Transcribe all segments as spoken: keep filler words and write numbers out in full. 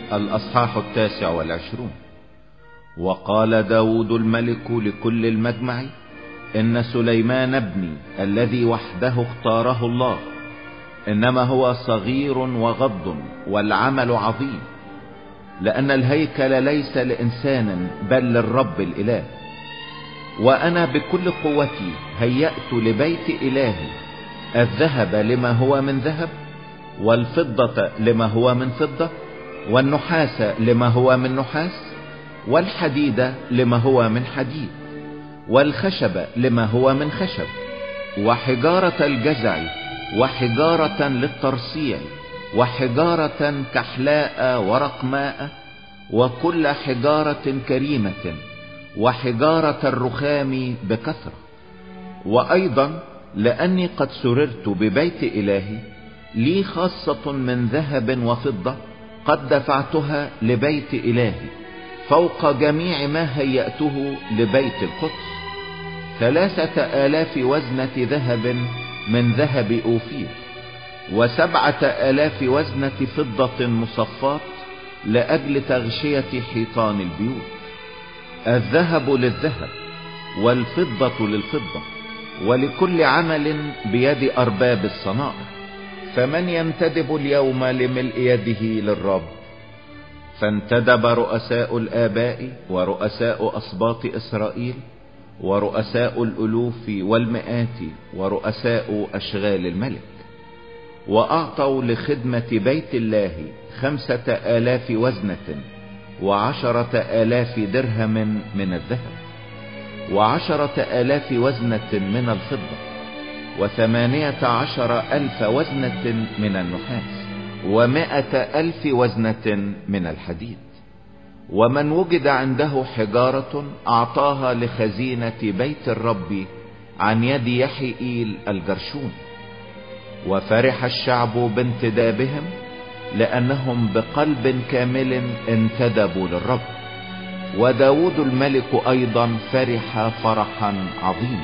الأصحاح التاسع والعشرون. وقال داود الملك لكل المجمع: إن سليمان ابني الذي وحده اختاره الله، إنما هو صغير وغض والعمل عظيم، لأن الهيكل ليس لإنسان بل للرب الإله. وأنا بكل قوتي هيأت لبيت إلهي الذهب لما هو من ذهب، والفضة لما هو من فضة، والنحاس لما هو من نحاس، والحديد لما هو من حديد، والخشب لما هو من خشب، وحجارة الجزع، وحجارة للترصيع، وحجارة كحلاء ورقماء، وكل حجارة كريمة، وحجارة الرخام بكثرة. وأيضا لأني قد سررت ببيت إلهي، لي خاصة من ذهب وفضة قد دفعتها لبيت إلهي فوق جميع ما هيأته لبيت القدس، ثلاثة آلاف وزنة ذهب من ذهب أوفير، وسبعة آلاف وزنة فضة مصفاة لأجل تغشية حيطان البيوت. الذهب للذهب والفضة للفضة، ولكل عمل بيد أرباب الصنائع. فمن ينتدب اليوم لملء يده للرب؟ فانتدب رؤساء الآباء ورؤساء أسباط إسرائيل ورؤساء الألوف والمئات ورؤساء أشغال الملك، وأعطوا لخدمة بيت الله خمسة آلاف وزنة وعشرة آلاف درهم من الذهب، وعشرة آلاف وزنة من الفضة، وثمانية عشر ألف وزنة من النحاس، ومائة ألف وزنة من الحديد. ومن وجد عنده حجارة أعطاها لخزينة بيت الرب عن يد يحيئيل الجرشون. وفرح الشعب بانتدابهم، لأنهم بقلب كامل انتدبوا للرب. وداود الملك أيضا فرح فرحا عظيما.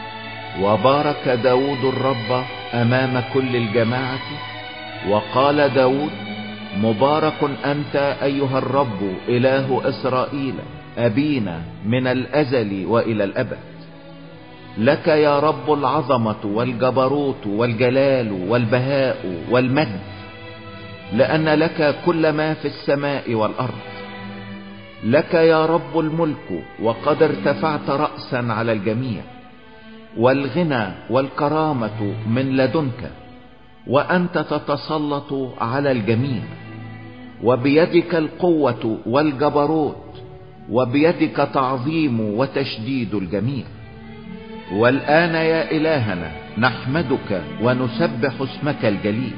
وبارك داود الرب أمام كل الجماعة، وقال داود: مبارك أنت أيها الرب إله إسرائيل أبينا من الأزل وإلى الأبد. لك يا رب العظمة والجبروت والجلال والبهاء والمجد، لأن لك كل ما في السماء والأرض. لك يا رب الملك، وقد ارتفعت رأسا على الجميع، والغنى والكرامة من لدنك، وأنت تتسلط على الجميع. وبيدك القوة والجبروت، وبيدك تعظيم وتشديد الجميع. والآن يا إلهنا نحمدك ونسبح اسمك الجليل.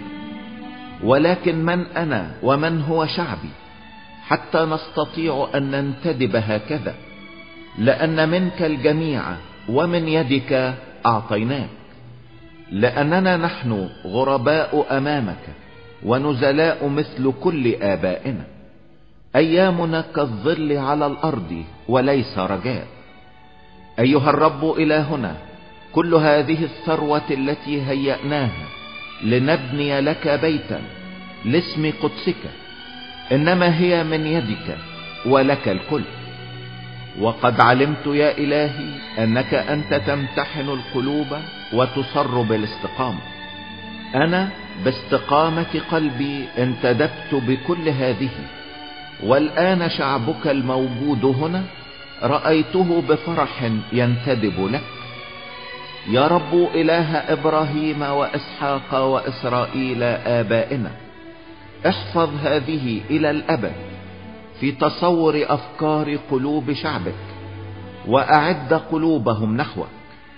ولكن من أنا ومن هو شعبي حتى نستطيع أن ننتدب هكذا؟ لأن منك الجميع ومن يدك أعطيناك. لأننا نحن غرباء أمامك ونزلاء مثل كل آبائنا. أيامنا كالظل على الأرض وليس رجاء. أيها الرب إلهنا، كل هذه الثروة التي هيأناها لنبني لك بيتا لاسم قدسك إنما هي من يدك، ولك الكل. وقد علمت يا إلهي أنك أنت تمتحن القلوب وتصر بالاستقامة. أنا باستقامة قلبي انتدبت بكل هذه، والآن شعبك الموجود هنا رأيته بفرح ينتدب لك. يا رب إله إبراهيم وإسحاق وإسرائيل آبائنا، احفظ هذه إلى الأبد في تصور أفكار قلوب شعبك، وأعد قلوبهم نحوك.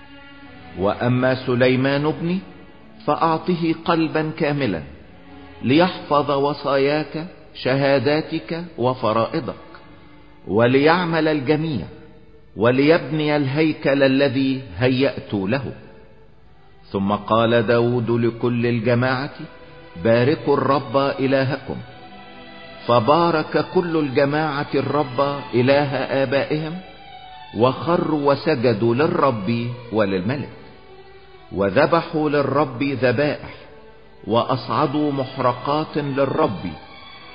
وأما سليمان ابني فأعطه قلبا كاملا ليحفظ وصاياك شهاداتك وفرائضك، وليعمل الجميع، وليبني الهيكل الذي هيأت له. ثم قال داود لكل الجماعة: باركوا الرب إلهكم. فبارك كل الجماعة الرب إله آبائهم، وخروا وسجدوا للرب وللملك، وذبحوا للرب ذبائح، وأصعدوا محرقات للرب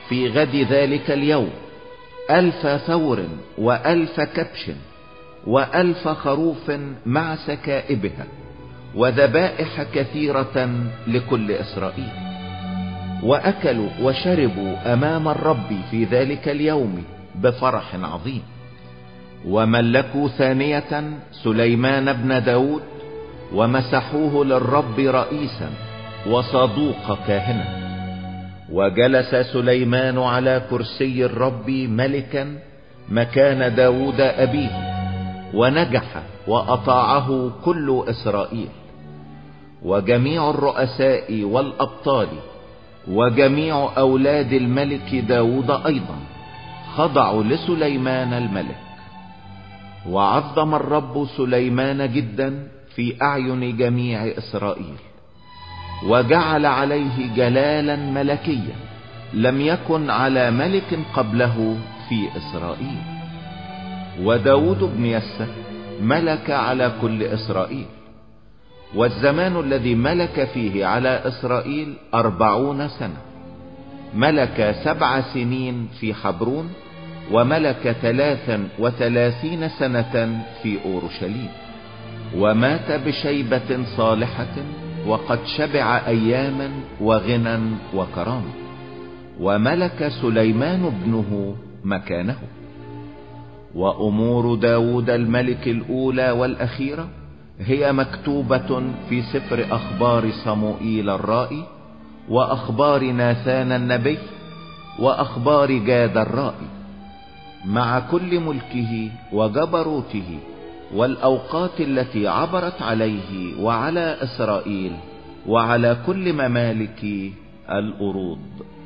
في غد ذلك اليوم ألف ثور وألف كبش وألف خروف مع سكائبها وذبائح كثيرة لكل إسرائيل. وأكلوا وشربوا أمام الرب في ذلك اليوم بفرح عظيم. وملكوا ثانية سليمان بن داود ومسحوه للرب رئيسا وصدوق كاهنا. وجلس سليمان على كرسي الرب ملكا مكان داود أبيه، ونجح وأطاعه كل إسرائيل. وجميع الرؤساء والأبطال وجميع أولاد الملك داود أيضا خضعوا لسليمان الملك. وعظم الرب سليمان جدا في أعين جميع إسرائيل، وجعل عليه جلالا ملكيا لم يكن على ملك قبله في إسرائيل. وداود بن يسى ملك على كل إسرائيل. والزمان الذي ملك فيه على إسرائيل أربعون سنة. ملك سبع سنين في حبرون، وملك ثلاثا وثلاثين سنة في أورشليم. ومات بشيبة صالحة، وقد شبع أياما وغنى وكرامة. وملك سليمان ابنه مكانه. وأمور داود الملك الأولى والأخيرة هي مكتوبة في سفر أخبار صموئيل الرائي، وأخبار ناثان النبي، وأخبار جاد الرائي، مع كل ملكه وجبروته والأوقات التي عبرت عليه وعلى إسرائيل وعلى كل ممالك الأرض.